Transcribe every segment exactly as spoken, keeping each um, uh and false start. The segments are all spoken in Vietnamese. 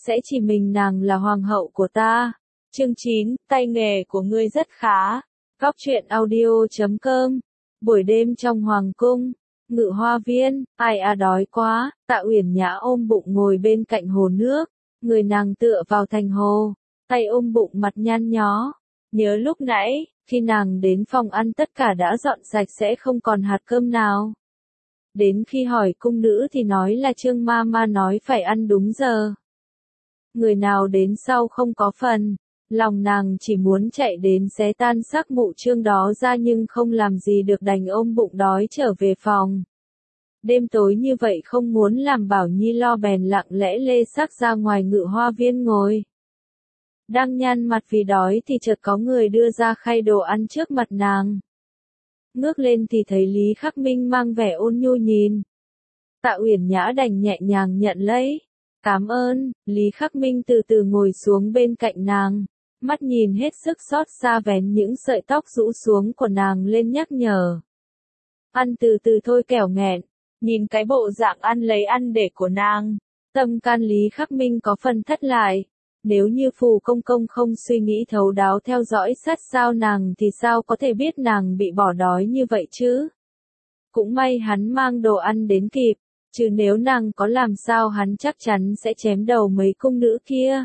sẽ chỉ mình nàng là hoàng hậu của ta. Chương chín, tay nghề của ngươi rất khá. Góc truyện audio chấm com. Buổi đêm trong hoàng cung, Ngự Hoa Viên, ai à đói quá, Tạ Uyển Nhã ôm bụng ngồi bên cạnh hồ nước, người nàng tựa vào thành hồ, tay ôm bụng mặt nhăn nhó. Nhớ lúc nãy, khi nàng đến phòng ăn tất cả đã dọn sạch sẽ không còn hạt cơm nào. Đến khi hỏi cung nữ thì nói là Trương ma ma nói phải ăn đúng giờ. Người nào đến sau không có phần. Lòng nàng chỉ muốn chạy đến xé tan xác mụ Trương đó ra nhưng không làm gì được đành ôm bụng đói trở về phòng. Đêm tối như vậy không muốn làm Bảo Nhi lo bèn lặng lẽ lê xác ra ngoài Ngự Hoa Viên ngồi. Đang nhăn mặt vì đói thì chợt có người đưa ra khay đồ ăn trước mặt nàng. Ngước lên thì thấy Lý Khắc Minh mang vẻ ôn nhu nhìn. Tạ Uyển Nhã đành nhẹ nhàng nhận lấy. Cảm ơn, Lý Khắc Minh từ từ ngồi xuống bên cạnh nàng. Mắt nhìn hết sức xót xa vén những sợi tóc rũ xuống của nàng lên nhắc nhở. Ăn từ từ thôi kẻo nghẹn, nhìn cái bộ dạng ăn lấy ăn để của nàng. Tâm can Lý Khắc Minh có phần thất lại. Nếu như Phù Công Công không suy nghĩ thấu đáo theo dõi sát sao nàng thì sao có thể biết nàng bị bỏ đói như vậy chứ? Cũng may hắn mang đồ ăn đến kịp, chứ nếu nàng có làm sao hắn chắc chắn sẽ chém đầu mấy cung nữ kia.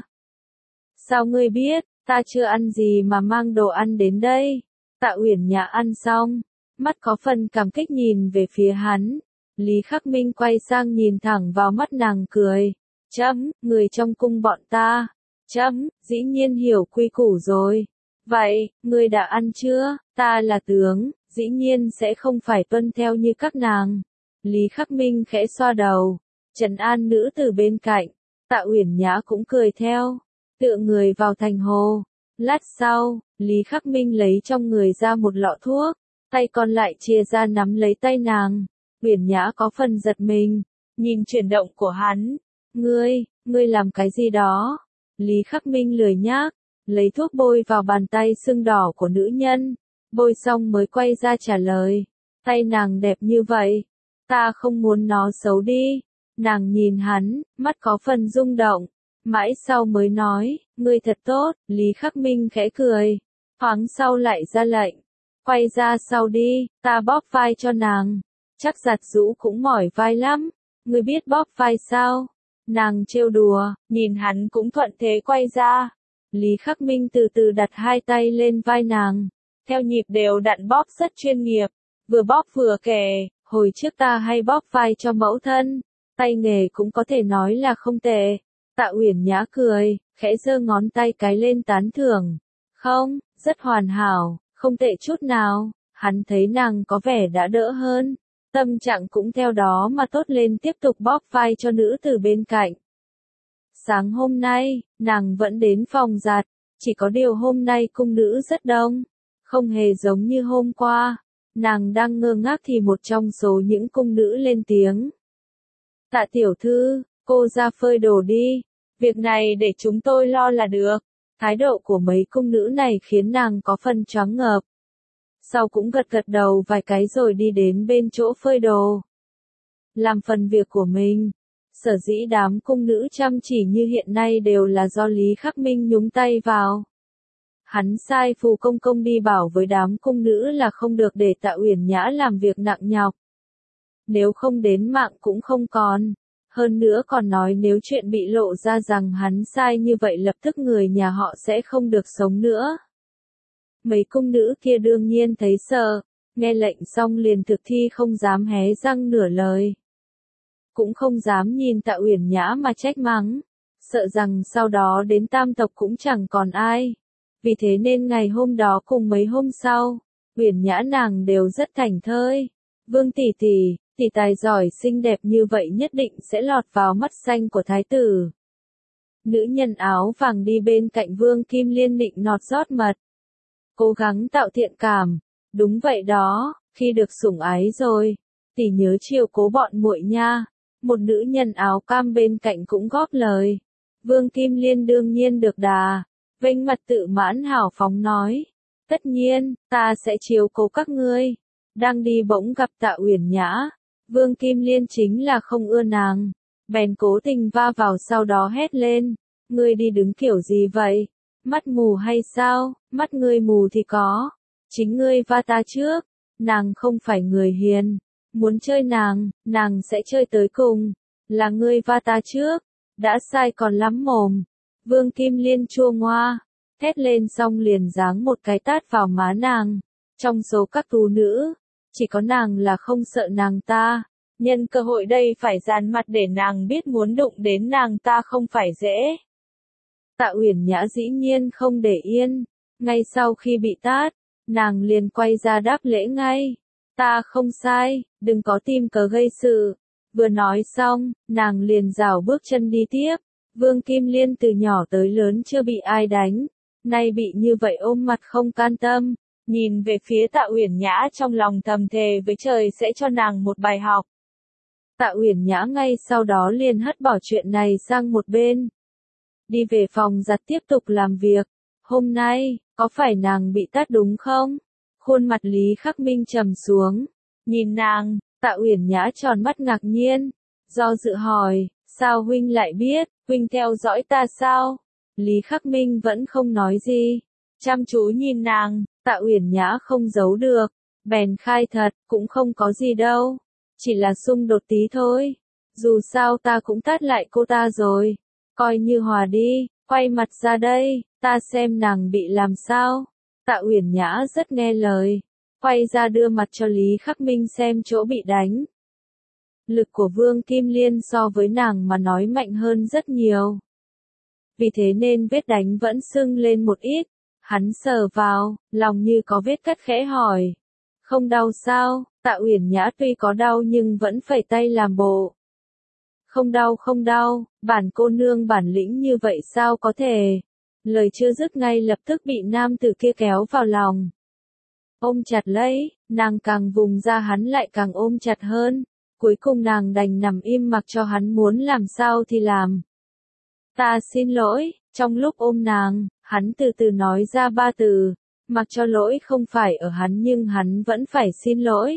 Sao ngươi biết? Ta chưa ăn gì mà mang đồ ăn đến đây. Tạ Uyển Nhã ăn xong, mắt có phần cảm kích nhìn về phía hắn. Lý Khắc Minh quay sang nhìn thẳng vào mắt nàng cười. Chấm, người trong cung bọn ta. Chấm, dĩ nhiên hiểu quy củ rồi. Vậy, ngươi đã ăn chưa? Ta là tướng, dĩ nhiên sẽ không phải tuân theo như các nàng. Lý Khắc Minh khẽ xoa đầu, trấn an nữ từ bên cạnh. Tạ Uyển Nhã cũng cười theo. Tựa người vào thành hồ. Lát sau, Lý Khắc Minh lấy trong người ra một lọ thuốc, tay còn lại chia ra nắm lấy tay nàng. Uyển Nhã có phần giật mình, nhìn chuyển động của hắn. Ngươi, ngươi làm cái gì đó? Lý Khắc Minh lười nhác, lấy thuốc bôi vào bàn tay sưng đỏ của nữ nhân. Bôi xong mới quay ra trả lời. Tay nàng đẹp như vậy, ta không muốn nó xấu đi. Nàng nhìn hắn, mắt có phần rung động. Mãi sau mới nói, ngươi thật tốt. Lý Khắc Minh khẽ cười. Thoáng sau lại ra lệnh. Quay ra sau đi, ta bóp vai cho nàng. Chắc giặt rũ cũng mỏi vai lắm. Ngươi biết bóp vai sao? Nàng trêu đùa, nhìn hắn cũng thuận thế quay ra. Lý Khắc Minh từ từ đặt hai tay lên vai nàng. Theo nhịp đều đặn bóp rất chuyên nghiệp. Vừa bóp vừa kể, hồi trước ta hay bóp vai cho mẫu thân. Tay nghề cũng có thể nói là không tệ. Tạ Uyển Nhã cười, khẽ giơ ngón tay cái lên tán thưởng. Không, rất hoàn hảo, không tệ chút nào. Hắn thấy nàng có vẻ đã đỡ hơn. Tâm trạng cũng theo đó mà tốt lên tiếp tục bóp vai cho nữ từ bên cạnh. Sáng hôm nay, nàng vẫn đến phòng giặt. Chỉ có điều hôm nay cung nữ rất đông. Không hề giống như hôm qua. Nàng đang ngơ ngác thì một trong số những cung nữ lên tiếng. Tạ tiểu thư, cô ra phơi đồ đi. Việc này để chúng tôi lo là được. Thái độ của mấy cung nữ này khiến nàng có phần choáng ngợp. Sau cũng gật gật đầu vài cái rồi đi đến bên chỗ phơi đồ. Làm phần việc của mình. Sở dĩ đám cung nữ chăm chỉ như hiện nay đều là do Lý Khắc Minh nhúng tay vào. Hắn sai Phù Công Công đi bảo với đám cung nữ là không được để Tạ Uyển Nhã làm việc nặng nhọc. Nếu không đến mạng cũng không còn. Hơn nữa còn nói nếu chuyện bị lộ ra rằng hắn sai như vậy lập tức người nhà họ sẽ không được sống nữa. Mấy cung nữ kia đương nhiên thấy sợ, nghe lệnh xong liền thực thi không dám hé răng nửa lời. Cũng không dám nhìn Tạ Uyển Nhã mà trách mắng, sợ rằng sau đó đến tam tộc cũng chẳng còn ai. Vì thế nên ngày hôm đó cùng mấy hôm sau, Uyển Nhã nàng đều rất thảnh thơi. Vương tỷ tỷ, tỷ tài giỏi xinh đẹp như vậy nhất định sẽ lọt vào mắt xanh của thái tử. Nữ nhân áo vàng đi bên cạnh Vương Kim Liên nịnh nọt rót mật. Cố gắng tạo thiện cảm. Đúng vậy đó, khi được sủng ái rồi, tỷ nhớ chiều cố bọn muội nha. Một nữ nhân áo cam bên cạnh cũng góp lời. Vương Kim Liên đương nhiên được đà, vênh mặt tự mãn hào phóng nói. Tất nhiên, ta sẽ chiếu cố các ngươi. Đang đi bỗng gặp Tạ Uyển Nhã. Vương Kim Liên chính là không ưa nàng. Bèn cố tình va vào sau đó hét lên. Ngươi đi đứng kiểu gì vậy? Mắt mù hay sao? Mắt ngươi mù thì có. Chính ngươi va ta trước. Nàng không phải người hiền. Muốn chơi nàng, nàng sẽ chơi tới cùng. Là ngươi va ta trước. Đã sai còn lắm mồm. Vương Kim Liên chua ngoa. Thét lên xong liền giáng một cái tát vào má nàng. Trong số các tú nữ, chỉ có nàng là không sợ nàng ta. Nhân cơ hội đây phải dàn mặt để nàng biết muốn đụng đến nàng ta không phải dễ. Tạ Uyển Nhã dĩ nhiên không để yên. Ngay sau khi bị tát, nàng liền quay ra đáp lễ ngay. Ta không sai, đừng có tìm cớ gây sự. Vừa nói xong, nàng liền rảo bước chân đi tiếp. Vương Kim Liên từ nhỏ tới lớn chưa bị ai đánh. Nay bị như vậy ôm mặt không can tâm. Nhìn về phía Tạ Uyển Nhã trong lòng thầm thề với trời sẽ cho nàng một bài học. Tạ Uyển Nhã ngay sau đó liền hất bỏ chuyện này sang một bên. Đi về phòng giặt tiếp tục làm việc. Hôm nay, có phải nàng bị tát đúng không? Khuôn mặt Lý Khắc Minh trầm xuống. Nhìn nàng, Tạ Uyển Nhã tròn mắt ngạc nhiên. Do dự hỏi, sao huynh lại biết, huynh theo dõi ta sao? Lý Khắc Minh vẫn không nói gì. Chăm chú nhìn nàng, Tạ Uyển Nhã không giấu được. Bèn khai thật, cũng không có gì đâu. Chỉ là xung đột tí thôi. Dù sao ta cũng tát lại cô ta rồi. Coi như hòa đi, quay mặt ra đây, ta xem nàng bị làm sao. Tạ Uyển Nhã rất nghe lời. Quay ra đưa mặt cho Lý Khắc Minh xem chỗ bị đánh. Lực của Vương Kim Liên so với nàng mà nói mạnh hơn rất nhiều. Vì thế nên vết đánh vẫn sưng lên một ít. Hắn sờ vào, lòng như có vết cắt khẽ hỏi. Không đau sao? Tạ Uyển Nhã tuy có đau nhưng vẫn phẩy tay làm bộ. Không đau không đau, bản cô nương bản lĩnh như vậy sao có thể. Lời chưa dứt ngay lập tức bị nam tử kia kéo vào lòng. Ôm chặt lấy, nàng càng vùng ra hắn lại càng ôm chặt hơn. Cuối cùng nàng đành nằm im mặc cho hắn muốn làm sao thì làm. Ta xin lỗi, trong lúc ôm nàng, hắn từ từ nói ra ba từ. Mặc cho lỗi không phải ở hắn nhưng hắn vẫn phải xin lỗi.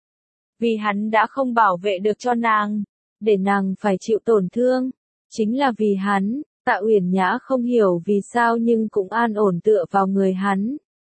Vì hắn đã không bảo vệ được cho nàng, để nàng phải chịu tổn thương. Chính là vì hắn, Tạ Uyển Nhã không hiểu vì sao nhưng cũng an ổn tựa vào người hắn.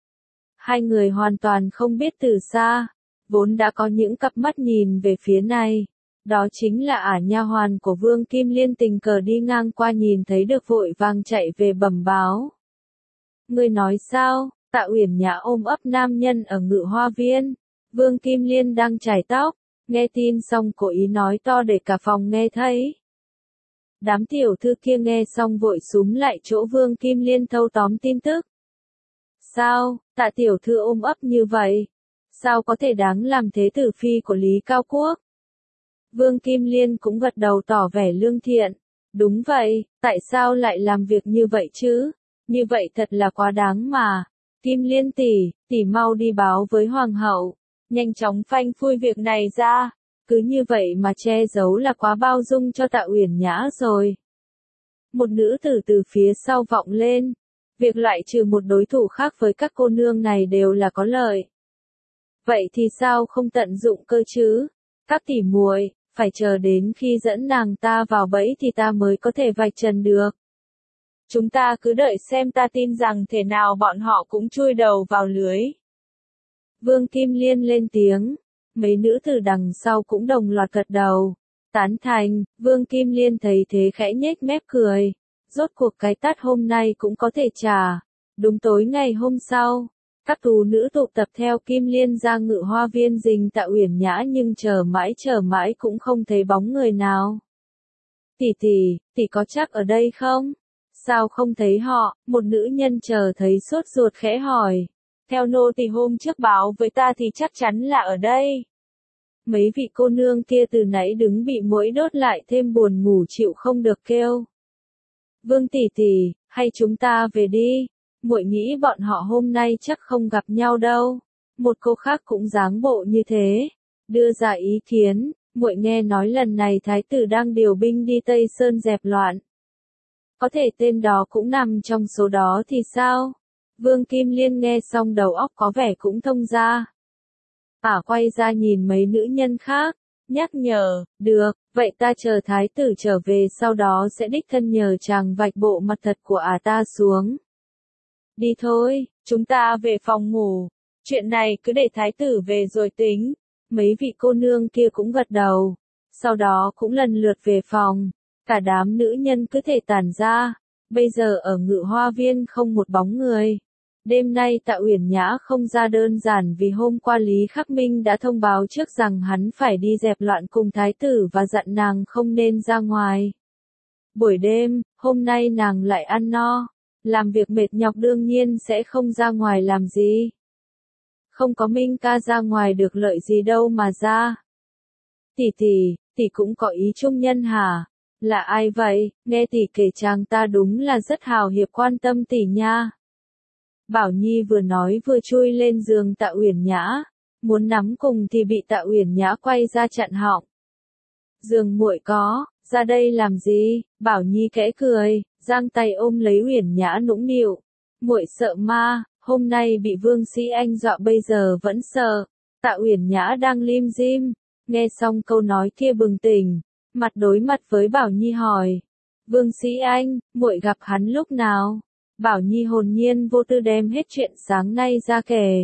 Hai người hoàn toàn không biết từ xa, vốn đã có những cặp mắt nhìn về phía này. Đó chính là ả nha hoàn của Vương Kim Liên tình cờ đi ngang qua nhìn thấy được vội vàng chạy về bẩm báo. Ngươi nói sao? Tạ Uyển Nhã ôm ấp nam nhân ở Ngự Hoa Viên. Vương Kim Liên đang chải tóc, nghe tin xong cố ý nói to để cả phòng nghe thấy. Đám tiểu thư kia nghe xong vội súm lại chỗ Vương Kim Liên thâu tóm tin tức. Sao, Tạ tiểu thư ôm ấp như vậy? Sao có thể đáng làm thế tử phi của Lý Cao Quốc? Vương Kim Liên cũng gật đầu tỏ vẻ lương thiện. Đúng vậy, tại sao lại làm việc như vậy chứ? Như vậy thật là quá đáng mà. Kim Liên tỷ, tỷ mau đi báo với hoàng hậu. Nhanh chóng phanh phui việc này ra. Cứ như vậy mà che giấu là quá bao dung cho Tạ Uyển Nhã rồi. Một nữ tử từ phía sau vọng lên. Việc loại trừ một đối thủ khác với các cô nương này đều là có lợi. Vậy thì sao không tận dụng cơ chứ? Các tỷ muội, phải chờ đến khi dẫn nàng ta vào bẫy thì ta mới có thể vạch trần được. Chúng ta cứ đợi xem, ta tin rằng thể nào bọn họ cũng chui đầu vào lưới. Vương Kim Liên lên tiếng. Mấy nữ tử đằng sau cũng đồng loạt gật đầu. Tán thành, Vương Kim Liên thấy thế khẽ nhếch mép cười. Rốt cuộc cái tát hôm nay cũng có thể trả. Đúng tối ngày hôm sau, các tú nữ tụ tập theo Kim Liên ra Ngự Hoa Viên dình Tạ Uyển Nhã nhưng chờ mãi chờ mãi cũng không thấy bóng người nào. Tỷ tỷ, tỷ có chắc ở đây không? Sao không thấy họ? Một nữ nhân chờ thấy sốt ruột khẽ hỏi. Theo nô tỳ hôm trước báo với ta thì chắc chắn là ở đây. Mấy vị cô nương kia từ nãy đứng bị muỗi đốt lại thêm buồn ngủ chịu không được kêu. Vương tỷ tỷ, hay chúng ta về đi. Muội nghĩ bọn họ hôm nay chắc không gặp nhau đâu. Một cô khác cũng dáng bộ như thế, đưa ra ý kiến. Muội nghe nói lần này thái tử đang điều binh đi Tây Sơn dẹp loạn. Có thể tên đó cũng nằm trong số đó thì sao? Vương Kim Liên nghe xong đầu óc có vẻ cũng thông ra. Ả quay ra nhìn mấy nữ nhân khác, nhắc nhở, được, vậy ta chờ thái tử trở về sau đó sẽ đích thân nhờ chàng vạch bộ mặt thật của ả ta xuống. Đi thôi, chúng ta về phòng ngủ, chuyện này cứ để thái tử về rồi tính. Mấy vị cô nương kia cũng gật đầu, sau đó cũng lần lượt về phòng, cả đám nữ nhân cứ thể tản ra, bây giờ ở Ngự Hoa Viên không một bóng người. Đêm nay Tạ Uyển Nhã không ra đơn giản vì hôm qua Lý Khắc Minh đã thông báo trước rằng hắn phải đi dẹp loạn cùng thái tử và dặn nàng không nên ra ngoài. Buổi đêm, hôm nay nàng lại ăn no, làm việc mệt nhọc đương nhiên sẽ không ra ngoài làm gì. Không có Minh ca ra ngoài được lợi gì đâu mà ra. Tỷ tỷ, tỷ cũng có ý trung nhân hả? Là ai vậy? Nghe tỷ kể chàng ta đúng là rất hào hiệp quan tâm tỷ nha. Bảo Nhi vừa nói vừa chui lên giường Tạ Uyển Nhã, muốn nắm cùng thì bị Tạ Uyển Nhã quay ra chặn họng. Giường muội có, ra đây làm gì? Bảo Nhi khẽ cười, giang tay ôm lấy Uyển Nhã nũng nịu. Muội sợ ma, hôm nay bị Vương Sĩ Anh dọa bây giờ vẫn sợ. Tạ Uyển Nhã đang lim dim, nghe xong câu nói kia bừng tỉnh, mặt đối mặt với Bảo Nhi hỏi: "Vương Sĩ Anh, muội gặp hắn lúc nào?" Bảo Nhi hồn nhiên vô tư đem hết chuyện sáng nay ra kể.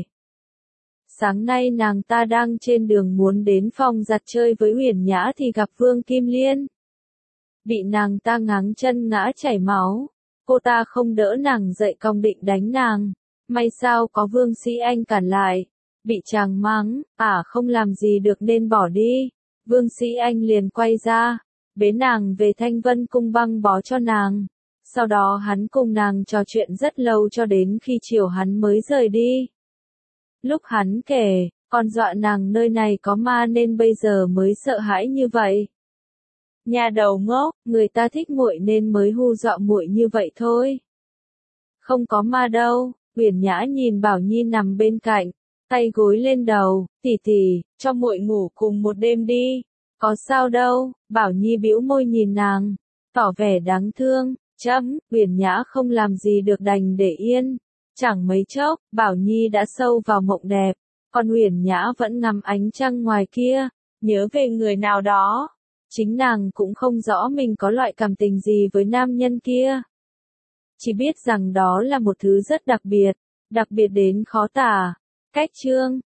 Sáng nay nàng ta đang trên đường muốn đến phòng giặt chơi với Uyển Nhã thì gặp Vương Kim Liên. Bị nàng ta ngáng chân ngã chảy máu, cô ta không đỡ nàng dậy cong định đánh nàng, may sao có Vương Sĩ Anh cản lại, bị chàng mắng, ả không làm gì được nên bỏ đi. Vương Sĩ Anh liền quay ra, bế nàng về Thanh Vân Cung băng bó cho nàng. Sau đó hắn cùng nàng trò chuyện rất lâu cho đến khi chiều hắn mới rời đi. Lúc hắn kể, còn dọa nàng nơi này có ma nên bây giờ mới sợ hãi như vậy. Nhà đầu ngốc, người ta thích muội nên mới hu dọa muội như vậy thôi. Không có ma đâu. Uyển Nhã nhìn Bảo Nhi nằm bên cạnh, tay gối lên đầu, tỷ tỷ, cho muội ngủ cùng một đêm đi. Có sao đâu? Bảo Nhi bĩu môi nhìn nàng, tỏ vẻ đáng thương. Chấm, Uyển Nhã không làm gì được đành để yên. Chẳng mấy chốc, Bảo Nhi đã sâu vào mộng đẹp, còn Uyển Nhã vẫn ngắm ánh trăng ngoài kia, nhớ về người nào đó. Chính nàng cũng không rõ mình có loại cảm tình gì với nam nhân kia. Chỉ biết rằng đó là một thứ rất đặc biệt, đặc biệt đến khó tả. Cách chương